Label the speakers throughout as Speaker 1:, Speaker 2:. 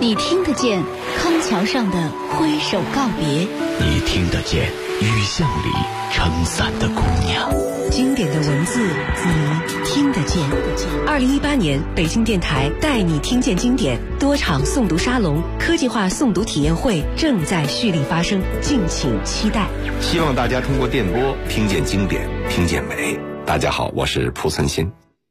Speaker 1: 你听得见康桥上的挥手告别，
Speaker 2: 你听得见雨巷里撑伞的姑娘。
Speaker 3: 经典的文字，你听得见。2018年，北京电台带你听见经典多场诵读沙龙、科技化诵读体验会正在蓄力发生，敬请期待。
Speaker 4: 希望大家通过电波听见经典，听见美。大家好，我是蒲存昕。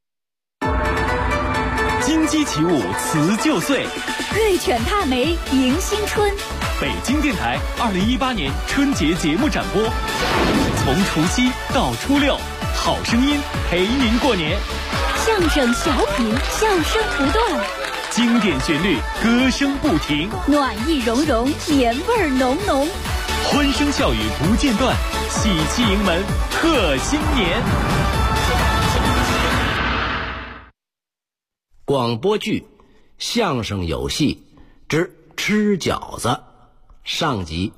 Speaker 5: 金鸡起舞辞旧岁，
Speaker 1: 瑞犬踏梅迎新春。
Speaker 5: 北京电台2018年春节节目展播，从除夕到初六，好声音陪您过年。
Speaker 1: 相声小品，笑声不断，
Speaker 5: 经典旋律，歌声不停，
Speaker 1: 暖意融融，年味儿浓浓，
Speaker 5: 欢声笑语不间断，喜气迎门贺新年。
Speaker 6: 广播剧《相声有戏之吃饺子》上集。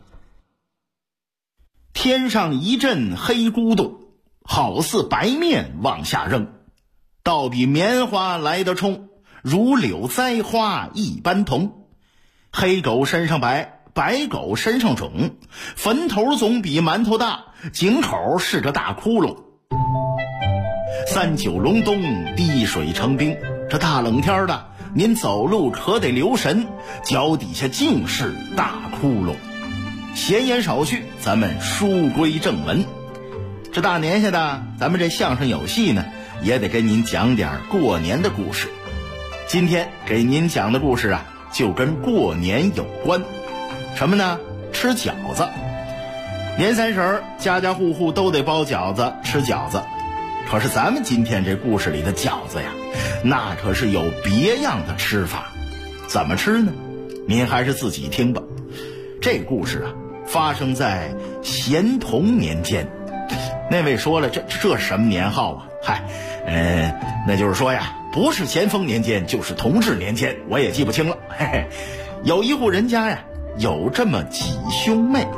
Speaker 7: 天上一阵黑咕咚，好似白面往下扔，倒比棉花来得冲，如柳栽花一般同。黑狗身上白，白狗身上肿，坟头总比馒头大，井口是个大窟窿。三九隆冬，滴水成冰，这大冷天的，您走路可得留神，脚底下尽是大窟窿。闲言少叙，咱们书归正文。这大年下的，咱们这相声有戏呢，也得跟您讲点过年的故事。今天给您讲的故事啊，就跟过年有关。什么呢？吃饺子。年三十，家家户户都得包饺子，吃饺子。可是咱们今天这故事里的饺子呀，那可是有别样的吃法。怎么吃呢？您还是自己听吧。这故事啊，发生在咸同年间。那位说了，这什么年号啊？嗨，那就是说呀，不是咸丰年间，就是同治年间，我也记不清了。嘿嘿，有一户人家呀，有这么几兄妹。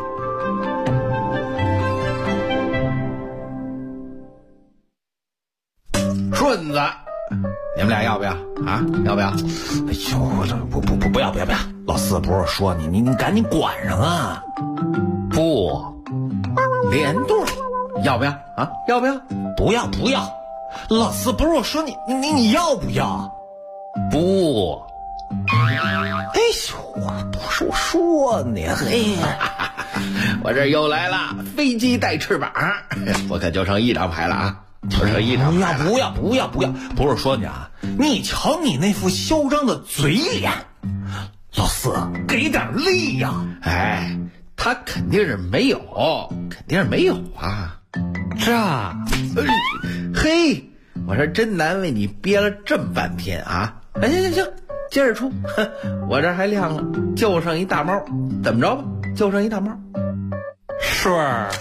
Speaker 8: 顺子，你们俩要不要啊？要不要？
Speaker 9: 哎呦，不要！老四不是说你赶紧管上啊！
Speaker 8: 不，连对，要不要啊？要不要？
Speaker 9: 不要！老四不是我说你要不要？
Speaker 8: 不。
Speaker 9: 哎呦，不是我说你，嘿，
Speaker 8: 我这又来了，飞机带翅膀，我可就剩一张牌了啊！就剩一张牌了。
Speaker 9: 不要！不是说你啊，你瞧你那副嚣张的嘴脸，老四给点力呀！
Speaker 8: 哎，他肯定是没有啊！嘿，我说真难为你憋了这么半天啊！哎，行，接着出，我这还亮了，就剩一大猫，怎么着吧？就剩一大猫。
Speaker 9: 顺儿，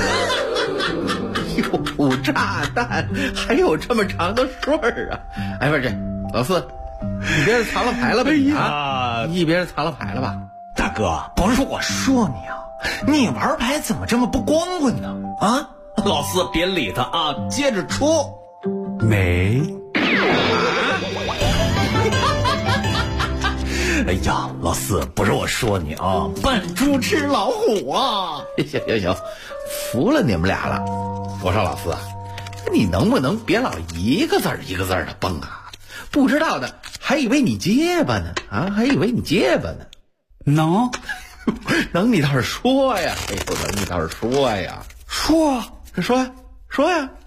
Speaker 8: 有炸弹，还有这么长的顺儿啊！哎，不是这老四，你别是藏了牌了吧？你别是藏了牌了吧？
Speaker 9: 大哥，不是我说你啊，你玩牌怎么这么不光棍呢？啊，老四别理他啊，接着出。
Speaker 5: 没。
Speaker 9: 哎呀，老四不是我说你啊，扮猪吃老虎啊！
Speaker 8: 行，服了你们俩了。我说老四啊，你能不能别老一个字儿一个字儿的蹦啊？不知道的还以为你结巴呢啊，能你倒是说呀！哎呦，能你倒是说呀！说呀！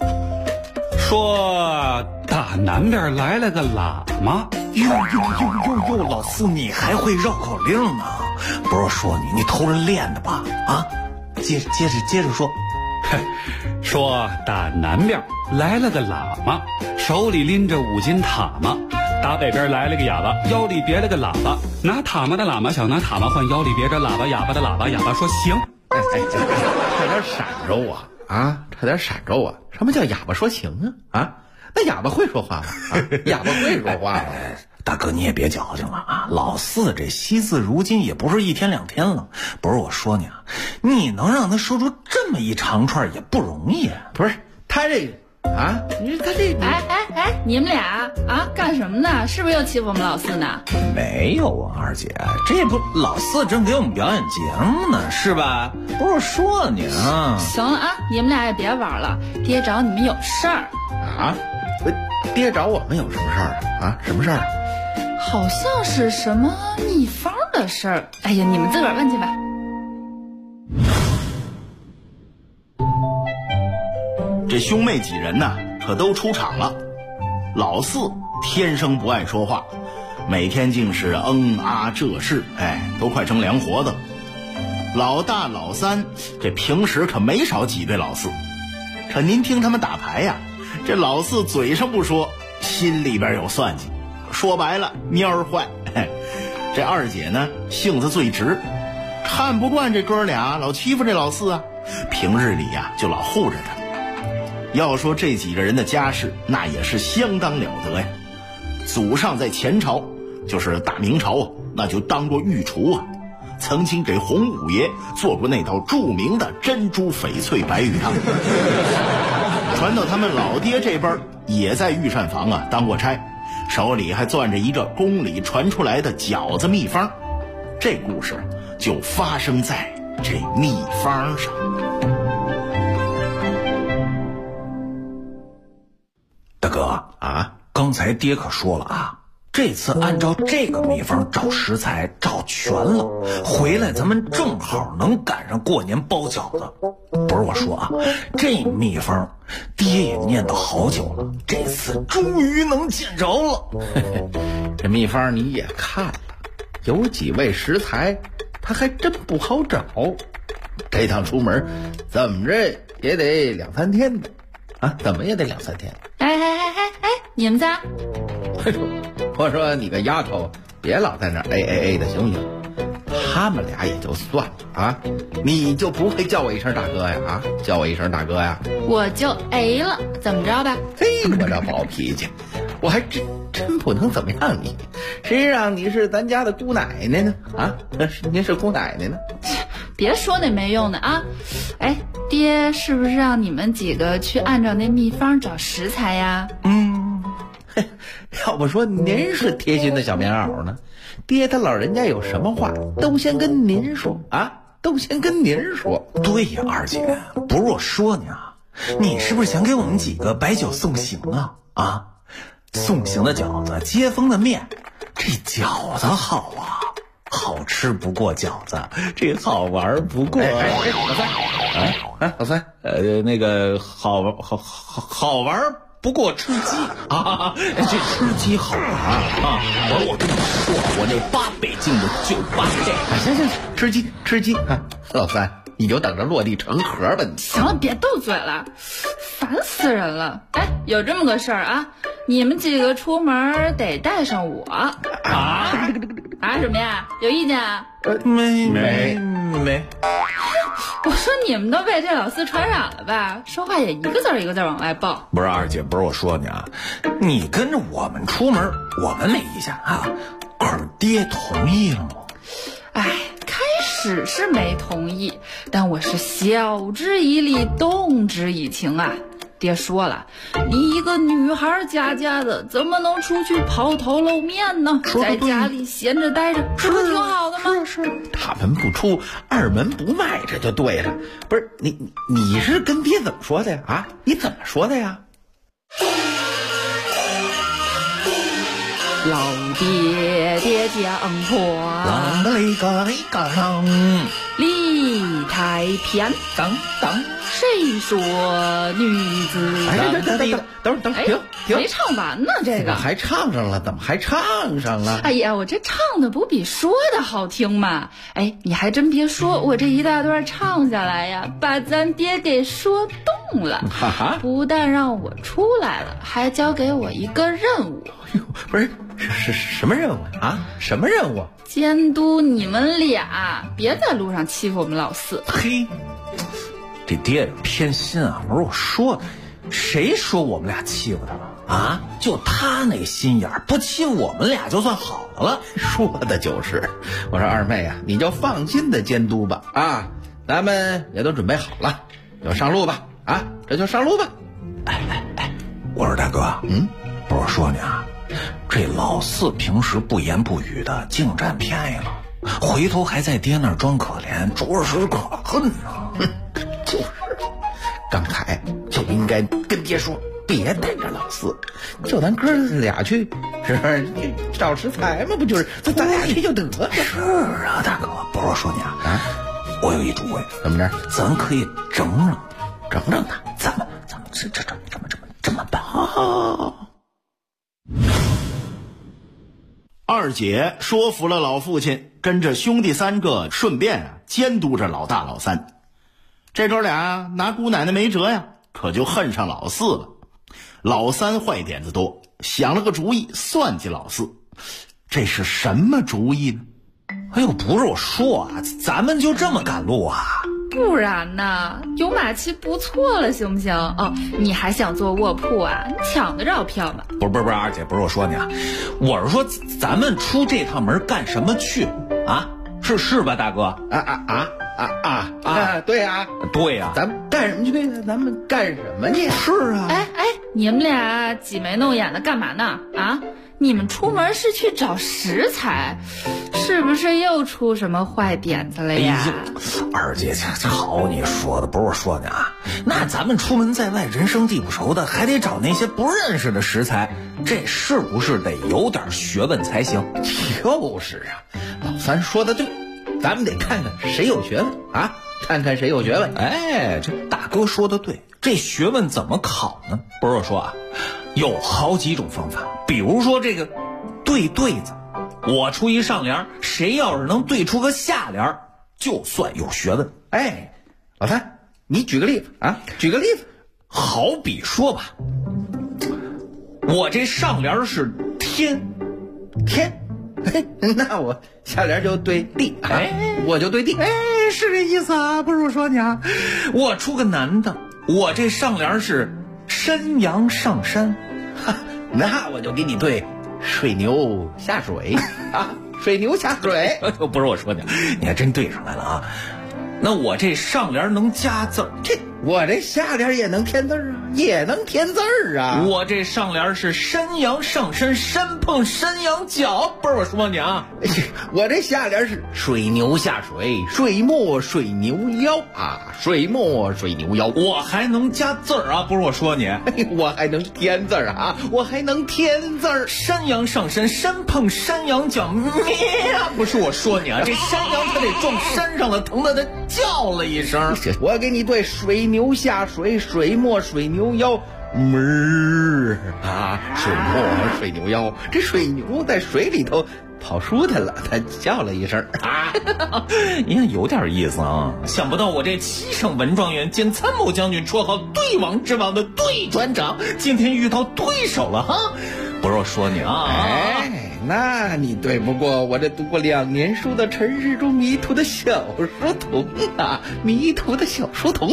Speaker 5: 说大南边来了个喇嘛。
Speaker 9: 哟，老四你还会绕口令呢？不是说你偷着练的吧？啊，接着说。
Speaker 5: 说大南边来了个喇嘛，手里拎着5斤塔嘛。大北边来了个哑巴，腰里别了个喇叭。拿塔嘛的喇嘛想拿塔嘛换腰里别着喇叭，哑巴的喇叭，哑巴说行。
Speaker 8: 差点闪着我啊！差点闪着我。什么叫哑巴说行啊？那哑巴会说话吗？哑巴会说话吗？
Speaker 9: 大哥你也别矫情了啊！老四这惜字如金也不是一天两天了。不是我说你啊，你能让他说出这么一长串也不容易啊。
Speaker 8: 不是他这个
Speaker 6: 啊？你他这
Speaker 10: 你们俩啊干什么呢？是不是又欺负我们老四呢？
Speaker 9: 没有啊，二姐，这不老四正给我们表演节目呢，是吧？不是我说你啊。
Speaker 10: 行了啊，你们俩也别玩了，爹找你们有事儿。
Speaker 6: 啊？爹找我们有什么事儿啊？什么事儿？
Speaker 10: 好像是什么秘方的事儿。哎呀，你们自个儿问去吧。
Speaker 7: 这兄妹几人呢，可都出场了。老四天生不爱说话，每天竟是啊这事，都快成凉活的。老大老三这平时可没少挤兑老四，可您听他们打牌呀，这老四嘴上不说，心里边有算计，说白了蔫儿坏。这二姐呢性子最直，看不惯这哥俩老欺负这老四啊，平日里呀就老护着他。要说这几个人的家世，那也是相当了得呀。祖上在前朝，就是大明朝啊，那就当过御厨啊，曾经给洪五爷做过那道著名的珍珠翡翠白玉汤。传到他们老爹这辈儿，也在御膳房啊当过差，手里还攥着一个宫里传出来的饺子秘方。这故事就发生在这秘方上。
Speaker 9: 大哥啊，刚才爹可说了啊，这次按照这个秘方找食材找全了，回来咱们正好能赶上过年包饺子。不是我说啊，这秘方爹也念叨好久了，这次终于能见着了。
Speaker 6: 这秘方你也看了，有几味食材他还真不好找，这趟出门怎么着也得2-3天的啊，怎么也得2-3天。
Speaker 10: 你们仨，
Speaker 6: 我说你个丫头，别老在那A 的行不行？他们俩也就算了啊，你就不会叫我一声大哥呀？啊，叫我一声大哥呀？
Speaker 10: 我就 A 了，怎么着吧？
Speaker 6: 嘿，我这暴脾气，我还真不能怎么样你。谁让你是咱家的姑奶奶呢？啊，您是姑奶奶呢？
Speaker 10: 别说那没用的啊！爹是不是让你们几个去按照那秘方找食材呀？
Speaker 6: 要不说您是贴心的小棉袄呢，爹他老人家有什么话都先跟您说啊，都先跟您说。
Speaker 9: 对呀，二姐，不是我说你啊，你是不是想给我们几个摆酒送行啊？啊，送行的饺子，接风的面，这饺子好啊，好吃不过饺子，这好玩不过。老三，那个好玩不过吃鸡啊！这吃鸡好玩啊！我跟你说，我那8北京的98配。
Speaker 6: 行，吃鸡啊！老三，你就等着落地成盒吧你。
Speaker 10: 行了，别斗嘴了，烦死人了！有这么个事儿啊，你们几个出门得带上我啊什么呀？有意见啊？
Speaker 9: 没。
Speaker 10: 我说你们都被这老四传染了吧？说话也一个字一个字往外爆。
Speaker 9: 不是二姐，不是我说你啊，你跟着我们出门，我们没意见啊，可是爹同意了吗？
Speaker 10: 开始是没同意，但我是晓之以理，动之以情啊。爹说了，你一个女孩家的，怎么能出去抛头露面呢？在家里闲着待着，这不挺好的吗？
Speaker 6: 是，大门不出，二门不迈，这就对了。不是你是跟爹怎么说的呀？啊，你怎么说的呀？
Speaker 10: 老爹讲话，理太偏，谁说女子？
Speaker 6: 等会儿，停！
Speaker 10: 没唱完呢，这个
Speaker 6: 还唱上了？怎么还唱上了？
Speaker 10: 哎呀，我这唱的不比说的好听吗？你还真别说，我这一大段唱下来呀，把咱爹给说动了。不但让我出来了，还交给我一个任务。
Speaker 6: 不是什么任务啊？什么任务？
Speaker 10: 监督你们俩，别在路上欺负我们老四。
Speaker 9: 嘿，这爹偏心啊！不是我说的，谁说我们俩欺负他了啊？就他那心眼儿，不欺负我们俩就算好的了。
Speaker 6: 说的就是，我说二妹啊，你就放心的监督吧啊，咱们也都准备好了，就上路吧啊，这就上路吧。
Speaker 9: 大哥，不是我说你啊，这老四平时不言不语的，净占便宜了，回头还在爹那儿装可怜，着实可恨啊！
Speaker 8: 就是，刚才就应该跟爹说，别带着老四，就咱哥俩去，是不是找食材嘛？不就是咱俩去就得了？
Speaker 9: 是啊，大哥，不是我说你啊，我有一主意，
Speaker 8: 怎么着？
Speaker 9: 咱可以整
Speaker 8: 他，
Speaker 9: 咱们这么办？
Speaker 7: 二姐说服了老父亲，跟着兄弟三个顺便监督着老大老三。这哥俩拿姑奶奶没辙呀，可就恨上老四了。老三坏点子多，想了个主意算计老四。这是什么主意呢？
Speaker 9: 哎呦，不是我说啊，咱们就这么赶路啊？
Speaker 10: 不然呢？有马骑不错了，行不行？哦，你还想做卧铺啊？你抢得着票吗？
Speaker 9: 不是，二姐，不是我说你啊，我是说咱们出这趟门干什么去啊？是吧，大哥？
Speaker 8: 对啊，咱们干什么去？咱们干什么去？
Speaker 9: 是啊。
Speaker 10: 哎，你们俩挤眉弄眼的干嘛呢？啊？你们出门是去找食材，是不是又出什么坏点子了呀？
Speaker 9: 二姐，这好你说的，不是我说你啊。那咱们出门在外，人生地不熟的，还得找那些不认识的食材，这是不是得有点学问才行？
Speaker 8: 就是啊，老三说的对，咱们得看看谁有学问啊，看看谁有学问。
Speaker 9: 哎，这大哥说的对，这学问怎么考呢？不是我说啊，有好几种方法，比如说这个对子，我出一上联，谁要是能对出个下联，就算有学问。
Speaker 8: 哎，老三，你举个例子啊，举个例子。
Speaker 9: 好比说吧，我这上联是天，
Speaker 8: 那我下联就对地，我就对地。
Speaker 9: 是这意思啊，不是我说你啊。我出个男的，我这上联是山羊上山，
Speaker 8: 那我就给你对水牛下水啊，水牛下水。
Speaker 9: 不是我说你，你还真对上来了啊。那我这上联能加字儿，
Speaker 8: 我这下联也能添字儿啊，也能添字儿啊。
Speaker 9: 我这上联是山羊上山，山碰山羊角，不是我说你啊。
Speaker 8: 我这下联是水牛下水，水没水牛腰啊，水没水牛腰。
Speaker 9: 我还能加字儿啊，不是我说你。
Speaker 8: 我还能添字儿啊，我还能添字儿。
Speaker 9: 山羊上山，山碰山羊角，不是我说你啊，这山羊它得撞山上了，疼得它叫了一声。
Speaker 8: 我给你对水牛下水，水没水牛腰。水没水牛腰，这水牛在水里头跑舒坦了，它叫了一声啊，
Speaker 9: 你看有点意思啊！想不到我这7省文状元兼参谋将军，绰号对王之王的对船长，今天遇到对手了哈！不是我说你啊，
Speaker 8: 那你对不过我这读过2年书的陈世忠迷途的小书童啊，迷途的小书童。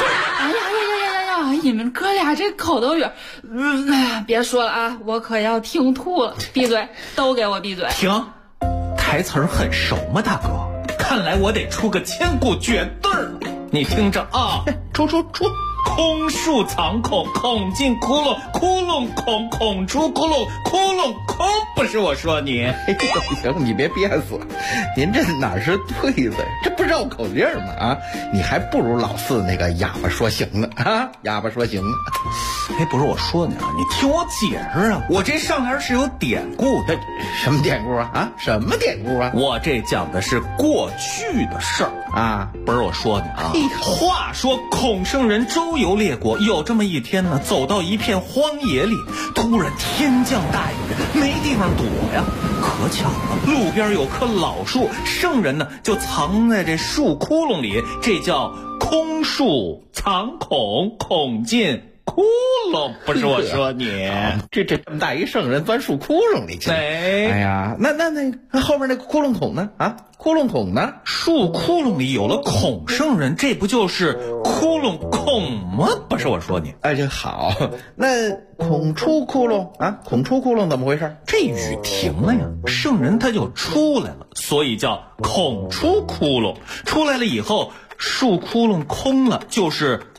Speaker 10: 你们哥俩这口头语，别说了啊，我可要听吐了。闭嘴，都给我闭嘴！
Speaker 9: 停，台词儿很熟吗，大哥？看来我得出个千古绝对儿。你听着啊，
Speaker 8: 出。
Speaker 9: 空树藏孔，孔进窟窿，窟窿孔，孔出窟窿，窟窿空。不是我说你，
Speaker 8: 行，你别憋死了。您这哪是对子，这不绕口令吗？啊，你还不如老四那个哑巴说行呢啊，哑巴说行呢。
Speaker 9: 不是我说你啊，你听我解释啊，我这上联是有典故的。
Speaker 8: 什么典故啊？啊，什么典故啊？
Speaker 9: 我这讲的是过去的事儿
Speaker 8: 啊，
Speaker 9: 不是我说你啊。话说孔圣人周游列国，有这么一天呢，走到一片荒野里，突然天降大雨，没地方躲呀。可巧了，路边有棵老树，圣人呢就藏在这树窟窿里，这叫空树藏孔，孔进窟窿。不是我说你，
Speaker 8: 这么大一圣人钻树窟窿里去。
Speaker 9: 哎
Speaker 8: 呀，那后面那个窟窿孔呢？啊，窟窿孔呢？
Speaker 9: 树窟窿里有了孔圣人，这不就是窟窿孔吗？不是我说你。
Speaker 8: 这好，那孔出窟窿啊，孔出窟窿怎么回事？
Speaker 9: 这雨停了呀，圣人他就出来了，所以叫孔出窟窿。出来了以后，树窟窿空了，就是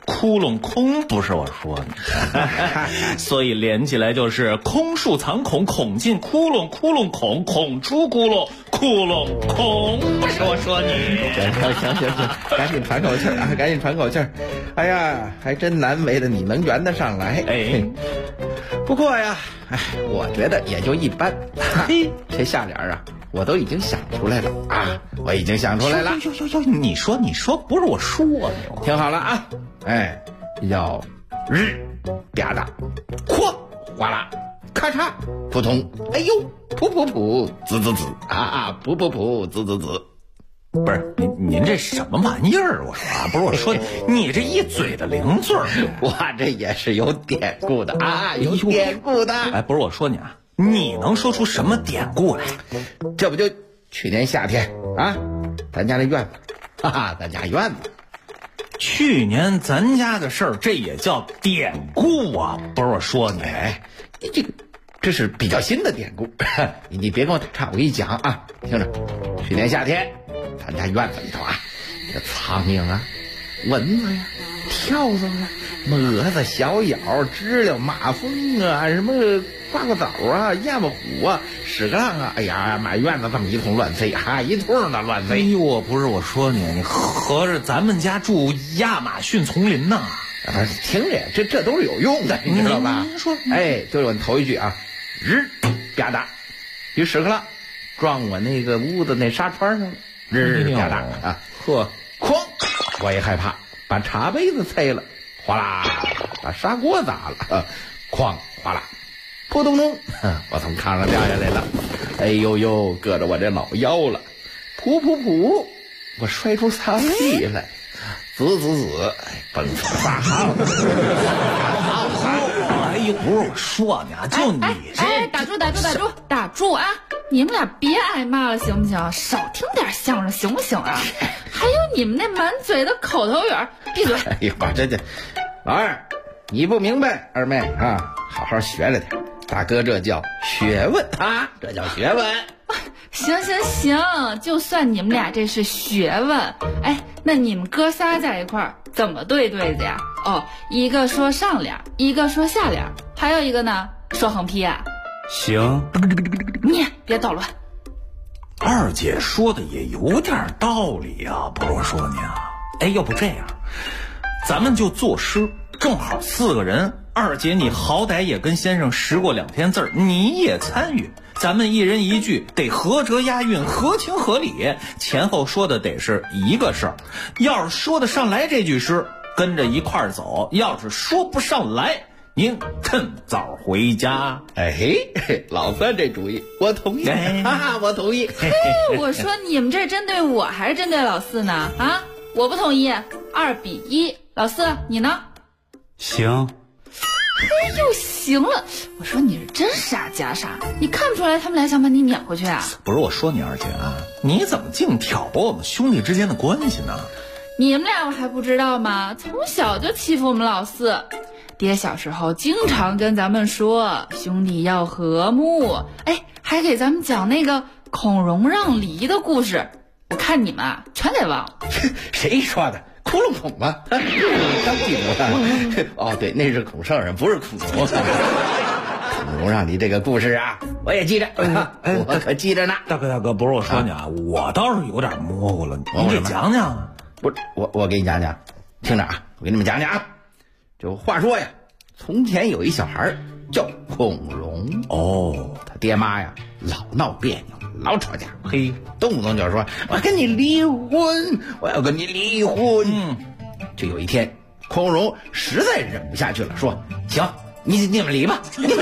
Speaker 9: 窟窿空，不是我说你。所以连起来就是空树藏孔，孔进窟窿，窟窿孔，孔出窟窿，窟窿孔，不是我说你。
Speaker 8: 行，赶紧喘口气啊，赶紧喘口气。哎呀，还真难为的你能圆得上来。
Speaker 9: 哎，
Speaker 8: 不过呀，我觉得也就一般。嘿，这下联啊，我都已经想出来了啊，我已经想出来了。
Speaker 9: 哟，你说，不是我说你。
Speaker 8: 听好了啊，叫日吧嗒，咵哗啦，咔嚓扑通，哎呦，噗噗噗，滋滋滋啊，噗噗噗，滋滋滋。
Speaker 9: 不是您这什么玩意儿？我说啊，不是我说你这一嘴的零嘴儿，
Speaker 8: 我这也是有典故的啊，有典故的。
Speaker 9: 哎，不是我说你啊，你能说出什么典故来？
Speaker 8: 这不就去年夏天啊，咱家那院子，咱家院子。
Speaker 9: 去年咱家的事儿，这也叫典故啊！不是我说你，
Speaker 8: 这是比较新的典故，你别跟我打岔，我给你讲啊，听着，去年夏天，咱家院子里头啊，这苍蝇啊、蚊子呀、跳蚤啊、蛾子、小咬、知了、马蜂啊，什么挂个枣啊、燕子虎啊、屎壳郎啊，哎呀，满院子这么一通乱飞啊，一通的乱飞。
Speaker 9: 哎呦，不是我说你合着咱们家住亚马逊丛林呐？
Speaker 8: 听着，这都是有用的，你知道吧？
Speaker 9: 您说，
Speaker 8: 就是我头一句啊，日吧嗒，一屎壳郎撞我那个屋子那纱窗上了，日吧嗒啊，呵，哐，我也害怕，把茶杯子碎了，哗啦，把砂锅砸了，哐，哗啦，扑通通，我从炕上掉下来了，哎呦呦，硌着我这老腰了，噗噗噗，我摔出3粒来，滋，蹦出大号。
Speaker 9: 哎呦，不是我说你啊，就你这，
Speaker 10: 打住啊！你们俩别挨骂了行不行？少听点相声行不行啊？还有你们那满嘴的口头语，闭嘴！
Speaker 8: 哎呦，这老二，你不明白，二妹啊，好好学着点。大哥，这叫学问啊，这叫学问。
Speaker 10: 行，就算你们俩这是学问，那你们哥仨在一块儿怎么对对子呀？一个说上联，一个说下联，还有一个呢说横批啊。
Speaker 5: 行，
Speaker 10: 你别捣乱。
Speaker 9: 二姐说的也有点道理啊，不是我说你啊。要不这样，咱们就作诗，正好4个人。二姐，你好歹也跟先生识过2天字儿，你也参与，咱们一人一句，得合辙押韵，合情合理，前后说的得是一个事儿。要是说得上来这句诗，跟着一块儿走；要是说不上来，您趁早回家。
Speaker 8: 老三这主意我同意，我同意。
Speaker 10: 我说你们这针对我还是针对老四呢？啊，我不同意，2比1。老四，你呢？
Speaker 5: 行。
Speaker 10: 又行了，我说你是真傻假傻，你看不出来他们俩想把你撵回去啊？
Speaker 9: 不是我说你二姐啊，你怎么净挑拨我们兄弟之间的关系呢？
Speaker 10: 你们俩我还不知道吗？从小就欺负我们老四，爹小时候经常跟咱们说兄弟要和睦，还给咱们讲那个孔融让梨的故事，我看你们啊全给忘了。
Speaker 8: 谁说的？窟窿孔吗？刚记住了。对，那是孔圣人，不是孔融。孔融让梨这个故事啊，我也记着，我可记着呢。
Speaker 9: 大哥，不是我说你啊，我倒是有点模糊了，你给讲讲。
Speaker 8: 不是我给你讲讲，听着啊，我给你们讲讲啊。就话说呀，从前有一小孩叫孔融，他爹妈呀老闹别扭，老吵架，动不动就说我跟你离婚，我要跟你离婚。就有一天，孔融实在忍不下去了，说行，你们离吧，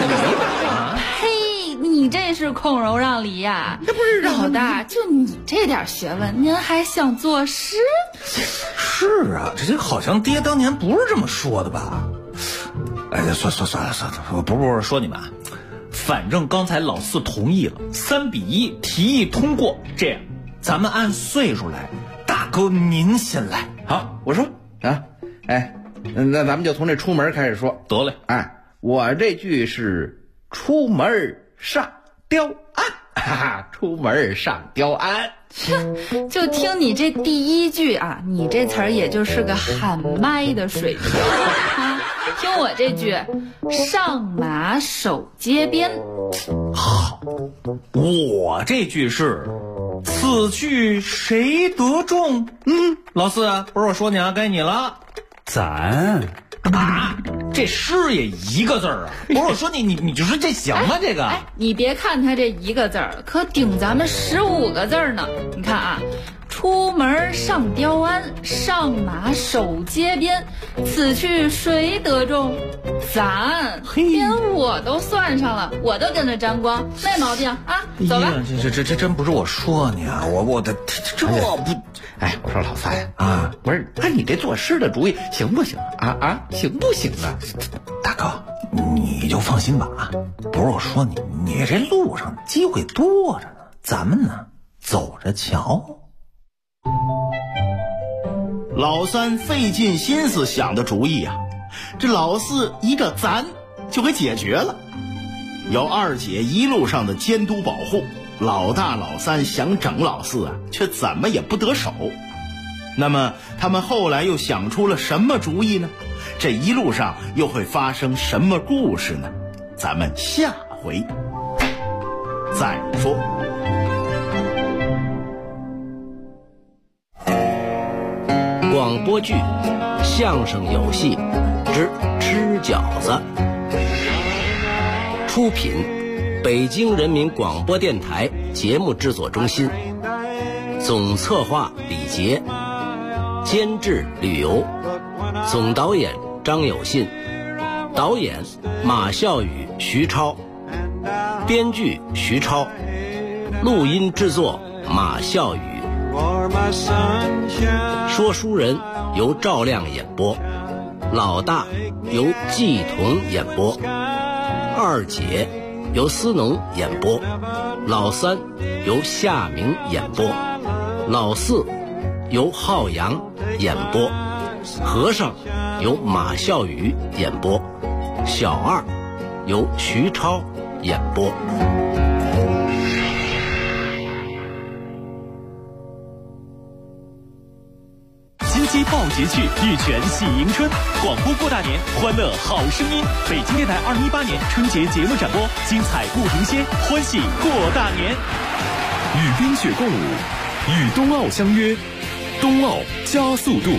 Speaker 10: 你这是孔融让梨呀？
Speaker 8: 这不是
Speaker 10: 老大，就你这点学问，您还想作诗？
Speaker 9: 是啊，这好像爹当年不是这么说的吧？算了，不是说你们啊，反正刚才老四同意了，3比1，提议通过。这样，咱们按岁数来，大哥您先来。
Speaker 8: 好，我说啊，那咱们就从这出门开始说。
Speaker 9: 得嘞，
Speaker 8: 我这句是出门上吊案。 哈哈，出门上雕鞍。
Speaker 10: 就听你这第一句啊，你这词儿也就是个喊麦的水平啊。听我这句，上马守街边。
Speaker 9: 好，我这句是此去谁得中？老四，不是我说你啊，该你了。
Speaker 5: 咱
Speaker 9: 啊，这诗也一个字儿啊！不是我说你就说这行吗？这个，
Speaker 10: 你别看他这一个字儿，可顶咱们15个字儿呢。你看啊，出门上雕鞍，上马守街边，此去谁得中？咱连我都算上了，我都跟着沾光，没毛病啊！走吧。
Speaker 9: 这真不是我说你啊，我的这不。
Speaker 8: 哎，我说老三啊，不是按你这作诗的主意行不行啊？行不行啊？
Speaker 9: 大哥，你就放心吧啊！不是我说你这路上机会多着呢，咱们呢走着瞧。
Speaker 7: 老三费尽心思想的主意啊，这老四一个咱就给解决了。有二姐一路上的监督保护，老大老三想整老四啊，却怎么也不得手。那么他们后来又想出了什么主意呢？这一路上又会发生什么故事呢？咱们下回再说。
Speaker 11: 广播剧、相声有戏之吃饺子，出品北京人民广播电台节目制作中心，总策划李杰，监制吕游，总导演张有信，导演马啸宇、徐超，编剧徐超，录音制作马啸宇，说书人由赵亮演播，老大由季彤演播，二姐由思农演播，老三由夏明演播，老四由浩洋演播，和尚由马啸宇演播，小二由徐超演播。
Speaker 2: 金鸡报捷趣，玉泉喜迎春，广播过大年，欢乐好声音。北京电台2018年春节节目展播，精彩不停歇，欢喜过大年。与冰雪共舞，与冬奥相约，冬奥加速度。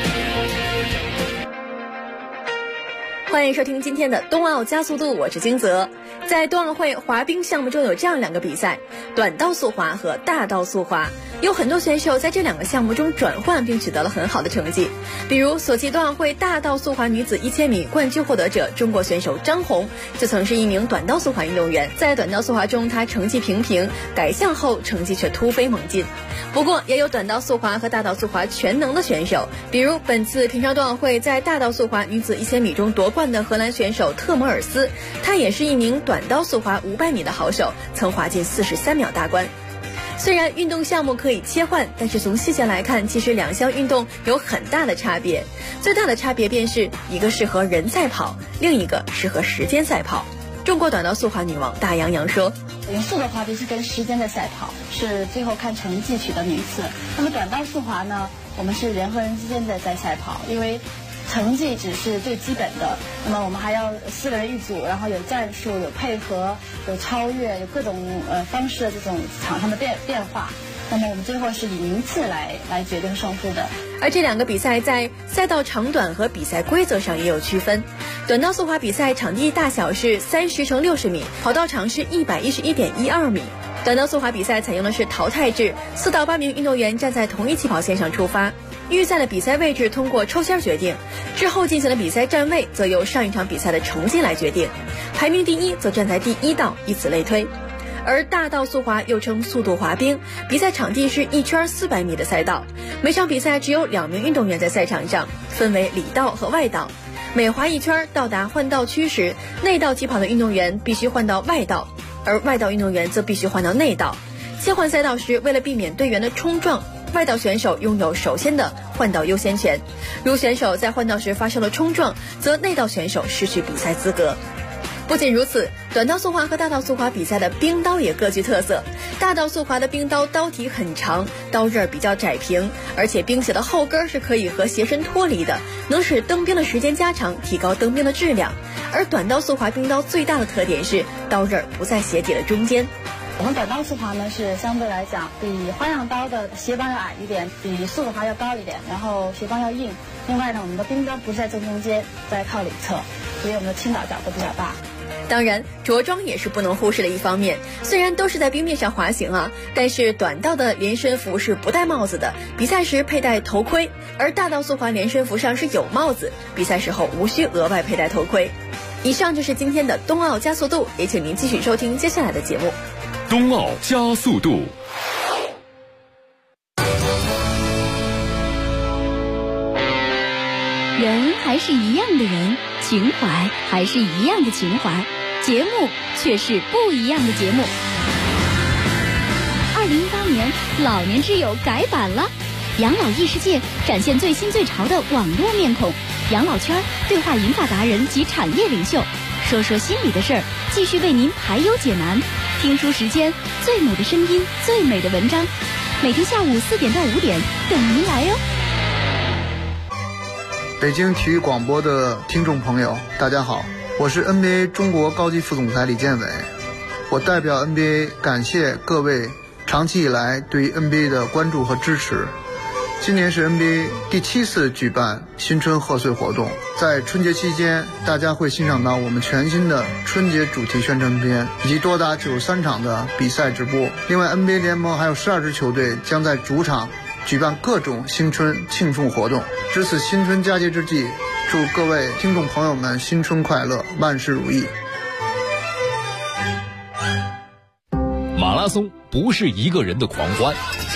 Speaker 12: 欢迎收听今天的冬奥加速度，我是金泽。在冬奥会滑冰项目中有这样两个比赛，短道速滑和大道速滑。有很多选手在这两个项目中转换并取得了很好的成绩，比如索契冬奥会大道速滑女子1000米冠军获得者中国选手张红就曾是一名短道速滑运动员，在短道速滑中她成绩平平，改项后成绩却突飞猛进。不过也有短道速滑和大道速滑全能的选手，比如本次平昌冬奥会在大道速滑女子1000米中夺冠的荷兰选手特摩尔斯，她也是一名短道速滑500米的好手，曾滑进43秒大关。虽然运动项目可以切换，但是从细节来看，其实两项运动有很大的差别。最大的差别便是一个适合人赛跑，另一个适合时间赛跑。中国短道速滑女王大洋洋说，
Speaker 13: 严肃的滑冰是跟时间的赛跑，是最后看成绩取得名次。那么短道速滑呢，我们是人和人之间的在赛跑，因为成绩只是最基本的，那么我们还要4个人一组，然后有战术、有配合、有超越、有各种方式的这种场上的变化。那么我们最后是以名次来决定胜负的。
Speaker 12: 而这两个比赛在赛道长短和比赛规则上也有区分。短道速滑比赛场地大小是30×60米，跑道长是111.12米。短道速滑比赛采用的是淘汰制，4到8名运动员站在同一起跑线上出发，预赛的比赛位置通过抽签决定，之后进行的比赛站位则由上一场比赛的成绩来决定，排名第一则站在第1道，以此类推。而大道速滑又称速度滑冰，比赛场地是1圈400米的赛道，每场比赛只有2名运动员在赛场上，分为里道和外道。每滑一圈到达换道区时，内道起跑的运动员必须换到外道，而外道运动员则必须换到内道。切换赛道时，为了避免队员的冲撞，外道选手拥有首先的换道优先权，如选手在换道时发生了冲撞，则内道选手失去比赛资格。 不仅如此，短道速滑和大道速滑比赛的冰刀也各具特色。大道速滑的冰刀刀体很长，刀刃比较窄平，而且冰鞋的后跟是可以和鞋身脱离的，能使蹬冰的时间加长，提高蹬冰的质量。而短道速滑冰刀最大的特点是刀刃不在鞋底的中间。
Speaker 13: 我们短道速滑呢是相对来讲比花样刀的鞋帮要矮一点，比速滑要高一点，然后鞋帮要硬。另外呢，我们的冰刀不是在正中间，在靠里侧，所以我们的倾倒角度比较大。
Speaker 12: 当然，着装也是不能忽视的一方面。虽然都是在冰面上滑行啊，但是短道的连身服是不戴帽子的，比赛时佩戴头盔；而大道速滑连身服上是有帽子，比赛时候无需额外佩戴头盔。以上就是今天的冬奥加速度，也请您继续收听接下来的节目。
Speaker 2: 冬奥加速度。
Speaker 1: 人还是一样的人，情怀还是一样的情怀，节目却是不一样的节目。2018年老年之友改版了，养老异世界展现最新最潮的网络面孔，养老圈对话银发达人及产业领袖，说说心里的事儿，继续为您排忧解难。听书时间，最美的声音，最美的文章，每天下午4点到5点等您来哟。
Speaker 14: 北京体育广播的听众朋友，大家好，我是 NBA 中国高级副总裁李建伟，我代表 NBA 感谢各位长期以来对于 NBA 的关注和支持。今年是 NBA 第7次举办新春贺岁活动，在春节期间，大家会欣赏到我们全新的春节主题宣传片，以及多达93场的比赛直播。另外 NBA 联盟还有12支球队将在主场举办各种新春庆祝活动。值此新春佳节之际，祝各位听众朋友们新春快乐，万事如意。
Speaker 15: 马拉松不是一个人的狂欢，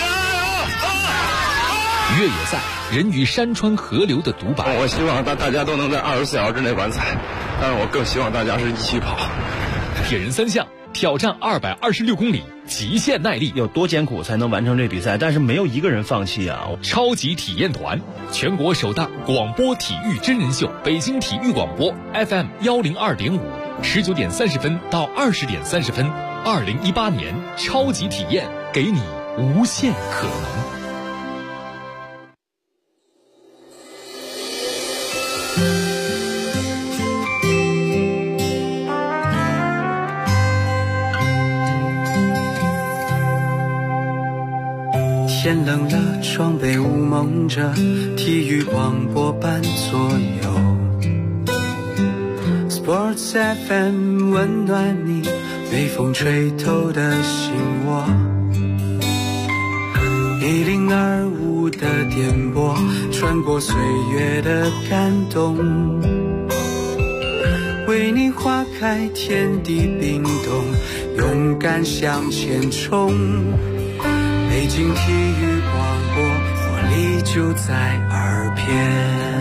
Speaker 15: 越野赛人与山川河流的独白。
Speaker 16: 我希望大家都能在24小时之内完赛，但是我更希望大家是一起跑。
Speaker 15: 铁人3项挑战226公里，极限耐力，
Speaker 17: 有多艰苦才能完成这比赛？但是没有一个人放弃啊！
Speaker 15: 超级体验团，全国首档广播体育真人秀，北京体育广播 FM 102.5，19点30分到20点30分，2018年超级体验，给你无限可能。
Speaker 18: 天冷了，窗被雾蒙着，体育广播伴左右。Sports FM 温暖你，被风吹透的心窝。1025的电波，穿过岁月的感动，为你划开天地冰冻，勇敢向前冲。北京体育广播，活力就在耳边。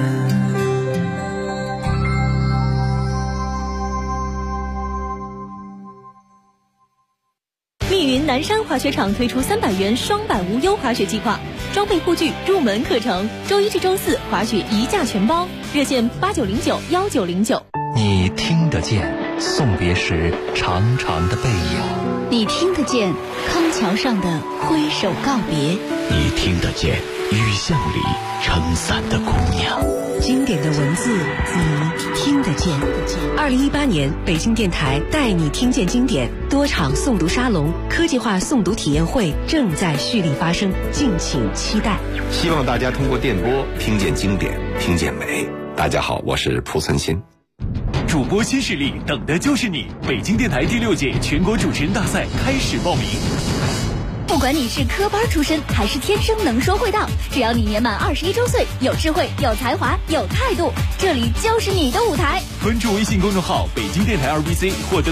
Speaker 19: 密云南山滑雪场推出300元双板无忧滑雪计划，装备护具、入门课程，周1至周4滑雪一价全包，热线89091909。
Speaker 20: 你听得见送别时长长的背影，
Speaker 1: 你听得见康桥上的挥手告别，
Speaker 20: 你听得见雨巷里撑伞的姑娘。
Speaker 3: 经典的文字，你听得见。2018年北京电台带你听见经典多场诵读沙龙、科技化诵读体验会正在蓄力发生，敬请期待。
Speaker 4: 希望大家通过电波听见经典，听见美。大家好，我是蒲存昕。
Speaker 2: 主播新势力，等的就是你！北京电台第6届全国主持人大赛开始报名。
Speaker 1: 不管你是科班出身还是天生能说会道，只要你年满21周岁，有智慧、有才华、有态度，这里就是你的舞台。
Speaker 2: 关注微信公众号北京电台2BC，获得